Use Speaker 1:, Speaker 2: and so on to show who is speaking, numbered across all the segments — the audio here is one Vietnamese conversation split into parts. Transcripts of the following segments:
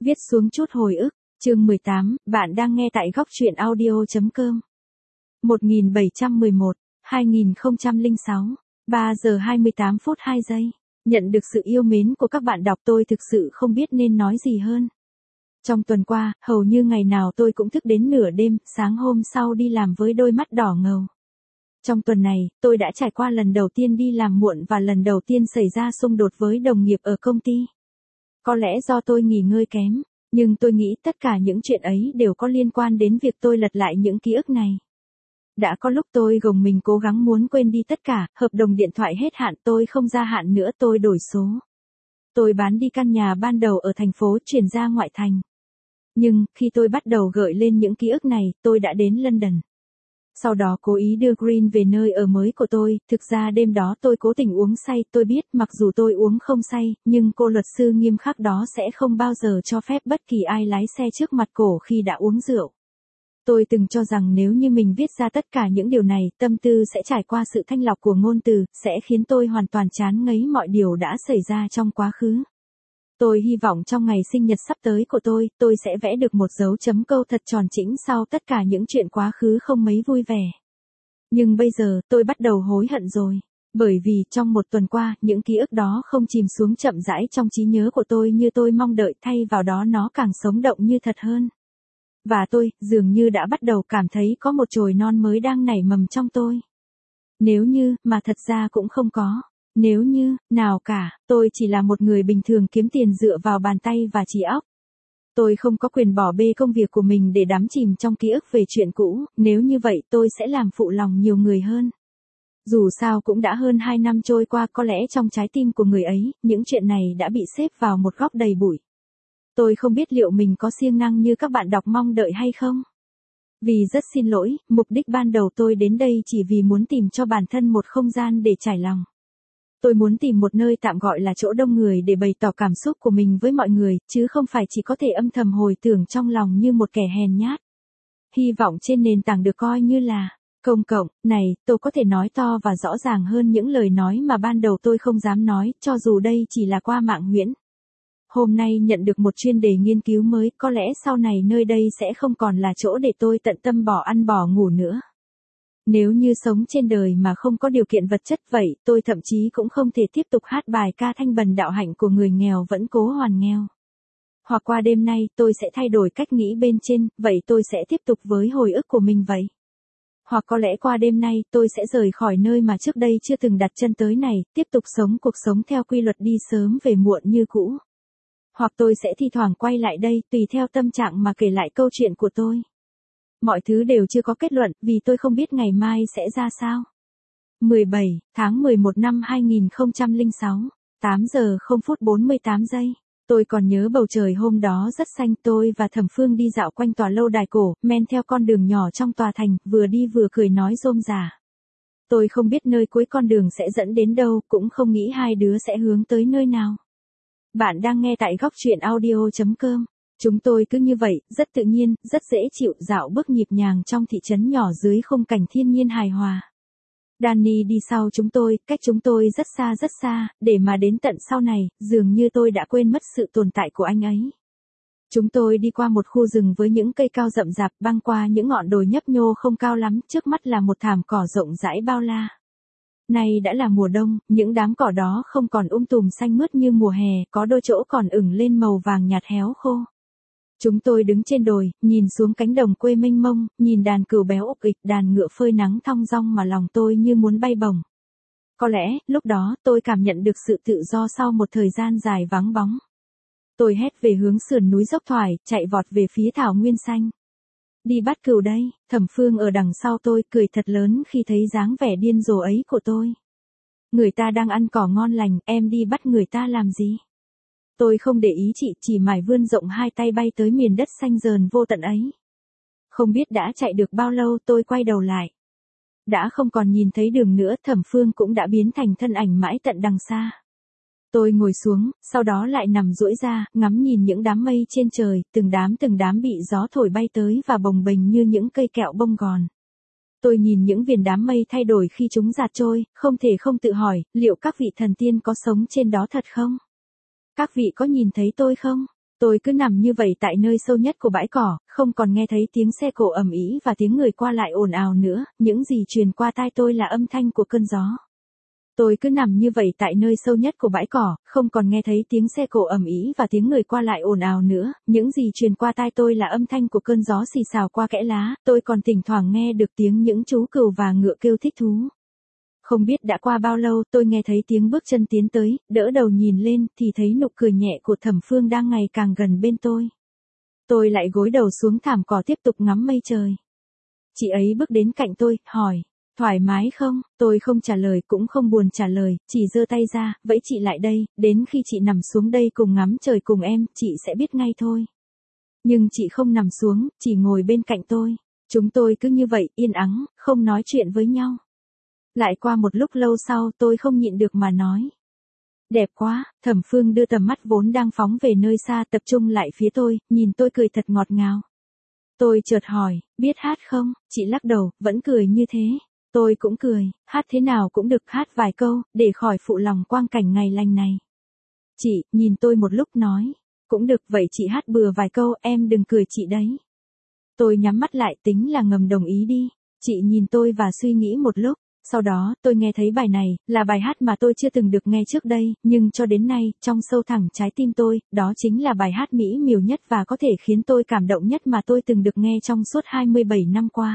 Speaker 1: Viết xuống chút hồi ức, chương 18, bạn đang nghe tại góc truyện audio.com. 1711, 2006, 3 giờ 28 phút 2 giây. Nhận được sự yêu mến của các bạn đọc, tôi thực sự không biết nên nói gì hơn. Trong tuần qua, hầu như ngày nào tôi cũng thức đến nửa đêm, sáng hôm sau đi làm với đôi mắt đỏ ngầu. Trong tuần này, tôi đã trải qua lần đầu tiên đi làm muộn và lần đầu tiên xảy ra xung đột với đồng nghiệp ở công ty. Có lẽ do tôi nghỉ ngơi kém, nhưng tôi nghĩ tất cả những chuyện ấy đều có liên quan đến việc tôi lật lại những ký ức này. Đã có lúc tôi gồng mình cố gắng muốn quên đi tất cả, hợp đồng điện thoại hết hạn, tôi không gia hạn nữa, tôi đổi số. Tôi bán đi căn nhà ban đầu ở thành phố, chuyển ra ngoại thành. Nhưng, khi tôi bắt đầu gợi lên những ký ức này, tôi đã đến London. Sau đó cố ý đưa Green về nơi ở mới của tôi, thực ra đêm đó tôi cố tình uống say, tôi biết mặc dù tôi uống không say, nhưng cô luật sư nghiêm khắc đó sẽ không bao giờ cho phép bất kỳ ai lái xe trước mặt cổ khi đã uống rượu. Tôi từng cho rằng nếu như mình viết ra tất cả những điều này, tâm tư sẽ trải qua sự thanh lọc của ngôn từ, sẽ khiến tôi hoàn toàn chán ngấy mọi điều đã xảy ra trong quá khứ. Tôi hy vọng trong ngày sinh nhật sắp tới của tôi sẽ vẽ được một dấu chấm câu thật tròn chỉnh sau tất cả những chuyện quá khứ không mấy vui vẻ. Nhưng bây giờ, tôi bắt đầu hối hận rồi. Bởi vì, trong một tuần qua, những ký ức đó không chìm xuống chậm rãi trong trí nhớ của tôi như tôi mong đợi, thay vào đó nó càng sống động như thật hơn. Và tôi, dường như đã bắt đầu cảm thấy có một chồi non mới đang nảy mầm trong tôi. Nếu như, mà thật ra cũng không có. Nếu như, nào cả, tôi chỉ là một người bình thường kiếm tiền dựa vào bàn tay và trí óc. Tôi không có quyền bỏ bê công việc của mình để đắm chìm trong ký ức về chuyện cũ, nếu như vậy tôi sẽ làm phụ lòng nhiều người hơn. Dù sao cũng đã hơn 2 năm trôi qua, có lẽ trong trái tim của người ấy, những chuyện này đã bị xếp vào một góc đầy bụi. Tôi không biết liệu mình có siêng năng như các bạn đọc mong đợi hay không. Vì rất xin lỗi, mục đích ban đầu tôi đến đây chỉ vì muốn tìm cho bản thân một không gian để trải lòng. Tôi muốn tìm một nơi tạm gọi là chỗ đông người để bày tỏ cảm xúc của mình với mọi người, chứ không phải chỉ có thể âm thầm hồi tưởng trong lòng như một kẻ hèn nhát. Hy vọng trên nền tảng được coi như là công cộng, này, tôi có thể nói to và rõ ràng hơn những lời nói mà ban đầu tôi không dám nói, cho dù đây chỉ là qua mạng huyễn. Hôm nay nhận được một chuyên đề nghiên cứu mới, có lẽ sau này nơi đây sẽ không còn là chỗ để tôi tận tâm bỏ ăn bỏ ngủ nữa. Nếu như sống trên đời mà không có điều kiện vật chất vậy, tôi thậm chí cũng không thể tiếp tục hát bài ca thanh bần đạo hạnh của người nghèo vẫn cố hoàn nghèo. Hoặc qua đêm nay, tôi sẽ thay đổi cách nghĩ bên trên, vậy tôi sẽ tiếp tục với hồi ức của mình vậy. Hoặc có lẽ qua đêm nay, tôi sẽ rời khỏi nơi mà trước đây chưa từng đặt chân tới này, tiếp tục sống cuộc sống theo quy luật đi sớm về muộn như cũ. Hoặc tôi sẽ thi thoảng quay lại đây, tùy theo tâm trạng mà kể lại câu chuyện của tôi. Mọi thứ đều chưa có kết luận, vì tôi không biết ngày mai sẽ ra sao. 17 tháng 11 năm 2006, 8 giờ 0 phút 48 giây. Tôi còn nhớ bầu trời hôm đó rất xanh, tôi và Thẩm Phương đi dạo quanh tòa lâu đài cổ, men theo con đường nhỏ trong tòa thành, vừa đi vừa cười nói rôm rả. Tôi không biết nơi cuối con đường sẽ dẫn đến đâu, cũng không nghĩ hai đứa sẽ hướng tới nơi nào. Bạn đang nghe tại góc truyện audio.com. Chúng tôi cứ như vậy, rất tự nhiên, rất dễ chịu, dạo bước nhịp nhàng trong thị trấn nhỏ dưới khung cảnh thiên nhiên hài hòa. Danny đi sau chúng tôi, cách chúng tôi rất xa, để mà đến tận sau này, dường như tôi đã quên mất sự tồn tại của anh ấy. Chúng tôi đi qua một khu rừng với những cây cao rậm rạp, băng qua những ngọn đồi nhấp nhô không cao lắm, trước mắt là một thảm cỏ rộng rãi bao la. Nay đã là mùa đông, những đám cỏ đó không còn tùm xanh mướt như mùa hè, có đôi chỗ còn ửng lên màu vàng nhạt héo khô. Chúng tôi đứng trên đồi, nhìn xuống cánh đồng quê mênh mông, nhìn đàn cừu béo ục ịch, đàn ngựa phơi nắng thong dong mà lòng tôi như muốn bay bổng. Có lẽ, lúc đó, tôi cảm nhận được sự tự do sau một thời gian dài vắng bóng. Tôi hét về hướng sườn núi dốc thoải, chạy vọt về phía thảo nguyên xanh. Đi bắt cừu đây, Thẩm Phương ở đằng sau tôi cười thật lớn khi thấy dáng vẻ điên rồ ấy của tôi. Người ta đang ăn cỏ ngon lành, em đi bắt người ta làm gì? Tôi không để ý chị, chỉ mải vươn rộng hai tay bay tới miền đất xanh dờn vô tận ấy. Không biết đã chạy được bao lâu, tôi quay đầu lại. Đã không còn nhìn thấy đường nữa, Thẩm Phương cũng đã biến thành thân ảnh mãi tận đằng xa. Tôi ngồi xuống, sau đó lại nằm duỗi ra, ngắm nhìn những đám mây trên trời, từng đám bị gió thổi bay tới và bồng bềnh như những cây kẹo bông gòn. Tôi nhìn những viền đám mây thay đổi khi chúng dạt trôi, không thể không tự hỏi, liệu các vị thần tiên có sống trên đó thật không? Các vị có nhìn thấy tôi không? Tôi cứ nằm như vậy tại nơi sâu nhất của bãi cỏ, không còn nghe thấy tiếng xe cộ ầm ĩ và tiếng người qua lại ồn ào nữa, những gì truyền qua tai tôi là âm thanh của cơn gió. Tôi cứ nằm như vậy tại nơi sâu nhất của bãi cỏ, không còn nghe thấy tiếng xe cộ ầm ĩ và tiếng người qua lại ồn ào nữa, những gì truyền qua tai tôi là âm thanh của cơn gió xì xào qua kẽ lá, tôi còn thỉnh thoảng nghe được tiếng những chú cừu và ngựa kêu thích thú. Không biết đã qua bao lâu tôi nghe thấy tiếng bước chân tiến tới, đỡ đầu nhìn lên thì thấy nụ cười nhẹ của Thẩm Phương đang ngày càng gần bên tôi. Tôi lại gối đầu xuống thảm cỏ tiếp tục ngắm mây trời. Chị ấy bước đến cạnh tôi, hỏi, thoải mái không? Tôi không trả lời cũng không buồn trả lời, chỉ giơ tay ra, vẫy chị lại đây, đến khi chị nằm xuống đây cùng ngắm trời cùng em, chị sẽ biết ngay thôi. Nhưng chị không nằm xuống, chỉ ngồi bên cạnh tôi. Chúng tôi cứ như vậy, yên ắng, không nói chuyện với nhau. Lại qua một lúc lâu sau tôi không nhịn được mà nói. Đẹp quá, Thẩm Phương đưa tầm mắt vốn đang phóng về nơi xa tập trung lại phía tôi, nhìn tôi cười thật ngọt ngào. Tôi chợt hỏi, biết hát không? Chị lắc đầu, vẫn cười như thế. Tôi cũng cười, hát thế nào cũng được, hát vài câu, để khỏi phụ lòng quang cảnh ngày lành này. Chị, nhìn tôi một lúc nói, cũng được, vậy chị hát bừa vài câu, em đừng cười chị đấy. Tôi nhắm mắt lại tính là ngầm đồng ý đi. Chị nhìn tôi và suy nghĩ một lúc. Sau đó, tôi nghe thấy bài này, là bài hát mà tôi chưa từng được nghe trước đây, nhưng cho đến nay, trong sâu thẳm trái tim tôi, đó chính là bài hát mỹ miều nhất và có thể khiến tôi cảm động nhất mà tôi từng được nghe trong suốt 27 năm qua.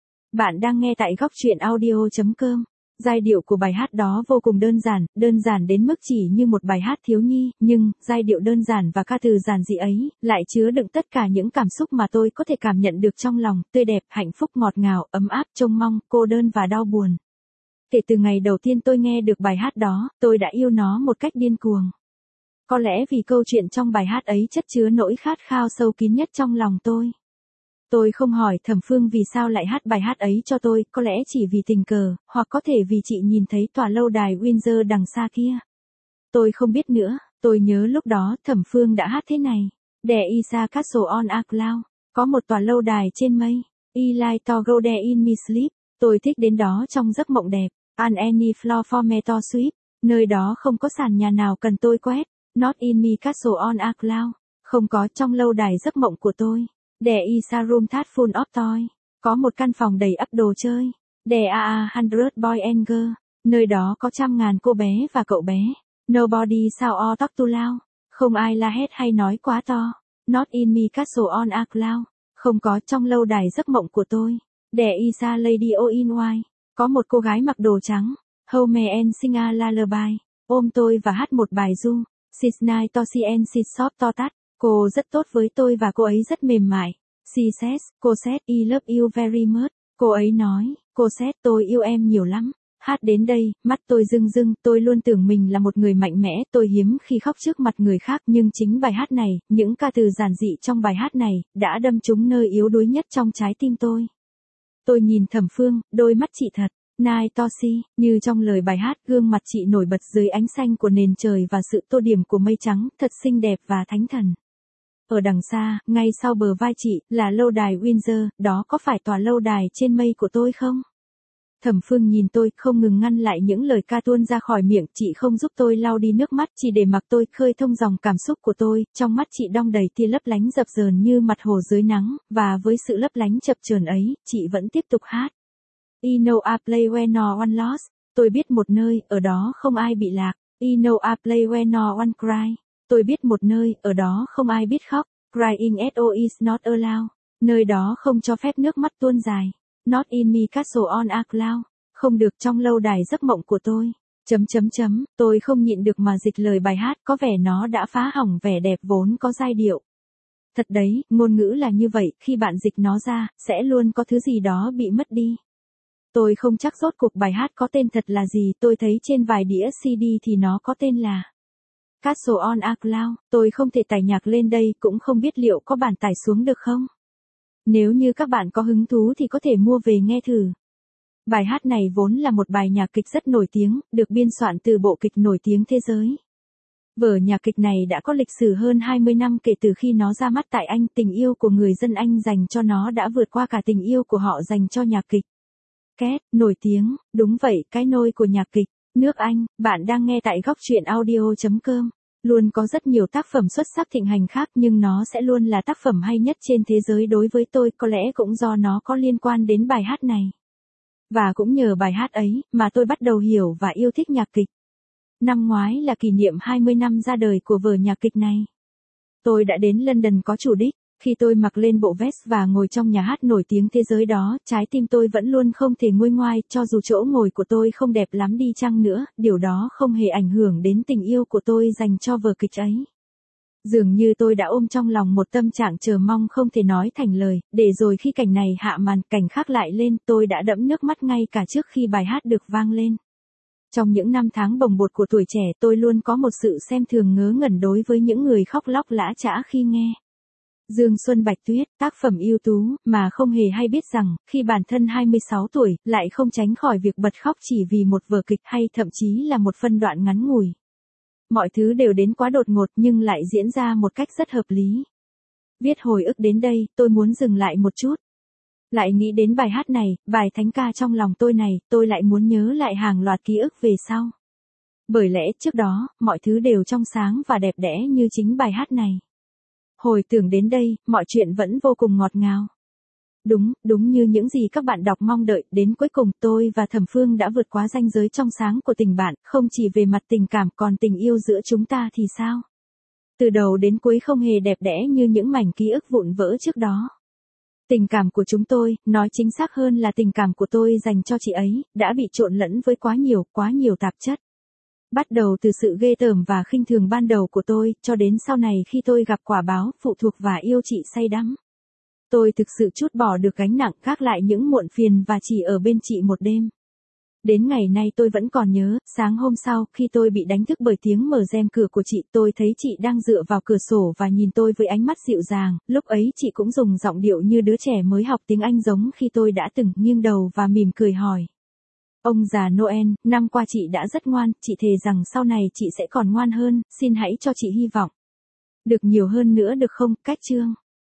Speaker 1: Bạn đang nghe tại góc truyện audio.com. Giai điệu của bài hát đó vô cùng đơn giản đến mức chỉ như một bài hát thiếu nhi, nhưng, giai điệu đơn giản và ca từ giản dị ấy, lại chứa đựng tất cả những cảm xúc mà tôi có thể cảm nhận được trong lòng, tươi đẹp, hạnh phúc ngọt ngào, ấm áp, trông mong, cô đơn và đau buồn. Kể từ ngày đầu tiên tôi nghe được bài hát đó, tôi đã yêu nó một cách điên cuồng. Có lẽ vì câu chuyện trong bài hát ấy chất chứa nỗi khát khao sâu kín nhất trong lòng tôi. Tôi không hỏi Thẩm Phương vì sao lại hát bài hát ấy cho tôi, có lẽ chỉ vì tình cờ, hoặc có thể vì chị nhìn thấy tòa lâu đài Windsor đằng xa kia. Tôi không biết nữa, tôi nhớ lúc đó Thẩm Phương đã hát thế này. There is a castle on a cloud. Có một tòa lâu đài trên mây. I like to go there in my sleep. Tôi thích đến đó trong giấc mộng đẹp. On any floor for me to sweep. Nơi đó không có sàn nhà nào cần tôi quét. Not in me castle on a cloud. Không có trong lâu đài giấc mộng của tôi. There is a room that full of toy. Có một căn phòng đầy ắp đồ chơi. There are 100 boy and girl. Nơi đó có 100.000 cô bé và cậu bé. Nobody shout or talk too loud. Không ai la hét hay nói quá to. Not in me castle on a cloud. Không có trong lâu đài giấc mộng của tôi. There is a lady in white. Có một cô gái mặc đồ trắng. Hold me and sing a lullaby. Ôm tôi và hát một bài ru. She's nice to see and she's soft to touch. Cô rất tốt với tôi và cô ấy rất mềm mại. She says, cô said, I love you very much. Cô ấy nói, cô said, tôi yêu em nhiều lắm. Hát đến đây, mắt tôi rưng rưng, tôi luôn tưởng mình là một người mạnh mẽ, tôi hiếm khi khóc trước mặt người khác, nhưng chính bài hát này, những ca từ giản dị trong bài hát này, đã đâm trúng nơi yếu đuối nhất trong trái tim tôi. Tôi nhìn Thẩm Phương, đôi mắt chị thật, nice to see, như trong lời bài hát, gương mặt chị nổi bật dưới ánh xanh của nền trời và sự tô điểm của mây trắng, thật xinh đẹp và thánh thần. Ở đằng xa, ngay sau bờ vai chị, là lâu đài Windsor, đó có phải tòa lâu đài trên mây của tôi không? Thẩm Phương nhìn tôi, không ngừng ngăn lại những lời ca tuôn ra khỏi miệng, chị không giúp tôi lau đi nước mắt, chỉ để mặc tôi khơi thông dòng cảm xúc của tôi, trong mắt chị đong đầy tia lấp lánh dập dờn như mặt hồ dưới nắng, và với sự lấp lánh chập chờn ấy, chị vẫn tiếp tục hát. I know a place where no one lost, tôi biết một nơi, ở đó không ai bị lạc. I know a place where no one cry. Tôi biết một nơi, ở đó không ai biết khóc. Crying SO is not allowed. Nơi đó không cho phép nước mắt tuôn dài. Not in me castle on a cloud. Không được trong lâu đài giấc mộng của tôi. Tôi không nhịn được mà dịch lời bài hát, có vẻ nó đã phá hỏng vẻ đẹp vốn có giai điệu. Thật đấy, ngôn ngữ là như vậy, khi bạn dịch nó ra, sẽ luôn có thứ gì đó bị mất đi. Tôi không chắc rốt cuộc bài hát có tên thật là gì, tôi thấy trên vài đĩa CD thì nó có tên là Castle on a Cloud. Tôi không thể tải nhạc lên đây, cũng không biết liệu có bản tải xuống được không. Nếu như các bạn có hứng thú thì có thể mua về nghe thử. Bài hát này vốn là một bài nhạc kịch rất nổi tiếng, được biên soạn từ bộ kịch nổi tiếng thế giới. Vở nhạc kịch này đã có lịch sử hơn 20 năm kể từ khi nó ra mắt tại Anh, tình yêu của người dân Anh dành cho nó đã vượt qua cả tình yêu của họ dành cho nhạc kịch. Két, nổi tiếng, đúng vậy, cái nôi của nhạc kịch, nước Anh, bạn đang nghe tại góc truyện audio.com. Luôn có rất nhiều tác phẩm xuất sắc thịnh hành khác nhưng nó sẽ luôn là tác phẩm hay nhất trên thế giới đối với tôi, có lẽ cũng do nó có liên quan đến bài hát này. Và cũng nhờ bài hát ấy mà tôi bắt đầu hiểu và yêu thích nhạc kịch. Năm ngoái là kỷ niệm 20 năm ra đời của vở nhạc kịch này. Tôi đã đến London có chủ đích. Khi tôi mặc lên bộ vest và ngồi trong nhà hát nổi tiếng thế giới đó, trái tim tôi vẫn luôn không thể nguôi ngoai, cho dù chỗ ngồi của tôi không đẹp lắm đi chăng nữa, điều đó không hề ảnh hưởng đến tình yêu của tôi dành cho vở kịch ấy. Dường như tôi đã ôm trong lòng một tâm trạng chờ mong không thể nói thành lời, để rồi khi cảnh này hạ màn, cảnh khác lại lên, tôi đã đẫm nước mắt ngay cả trước khi bài hát được vang lên. Trong những năm tháng bồng bột của tuổi trẻ, tôi luôn có một sự xem thường ngớ ngẩn đối với những người khóc lóc lã chã khi nghe Dương Xuân Bạch Tuyết, tác phẩm ưu tú, mà không hề hay biết rằng, khi bản thân 26 tuổi, lại không tránh khỏi việc bật khóc chỉ vì một vở kịch hay thậm chí là một phân đoạn ngắn ngủi. Mọi thứ đều đến quá đột ngột nhưng lại diễn ra một cách rất hợp lý. Viết hồi ức đến đây, tôi muốn dừng lại một chút. Lại nghĩ đến bài hát này, bài thánh ca trong lòng tôi này, tôi lại muốn nhớ lại hàng loạt ký ức về sau. Bởi lẽ trước đó, mọi thứ đều trong sáng và đẹp đẽ như chính bài hát này. Hồi tưởng đến đây, mọi chuyện vẫn vô cùng ngọt ngào. Đúng như những gì các bạn đọc mong đợi, đến cuối cùng tôi và Thẩm Phương đã vượt qua ranh giới trong sáng của tình bạn, không chỉ về mặt tình cảm còn tình yêu giữa chúng ta thì sao? Từ đầu đến cuối không hề đẹp đẽ như những mảnh ký ức vụn vỡ trước đó. Tình cảm của chúng tôi, nói chính xác hơn là tình cảm của tôi dành cho chị ấy, đã bị trộn lẫn với quá nhiều tạp chất. Bắt đầu từ sự ghê tởm và khinh thường ban đầu của tôi, cho đến sau này khi tôi gặp quả báo, phụ thuộc và yêu chị say đắm. Tôi thực sự trút bỏ được gánh nặng, gác lại những muộn phiền và chỉ ở bên chị một đêm. Đến ngày nay tôi vẫn còn nhớ, sáng hôm sau, khi tôi bị đánh thức bởi tiếng mở rèm cửa của chị, tôi thấy chị đang dựa vào cửa sổ và nhìn tôi với ánh mắt dịu dàng, lúc ấy chị cũng dùng giọng điệu như đứa trẻ mới học tiếng Anh giống khi tôi đã từng, nghiêng đầu và mỉm cười hỏi. Ông già Noel, năm qua chị đã rất ngoan, chị thề rằng sau này chị sẽ còn ngoan hơn, xin hãy cho chị hy vọng. Được nhiều hơn nữa được không, Cách Chương?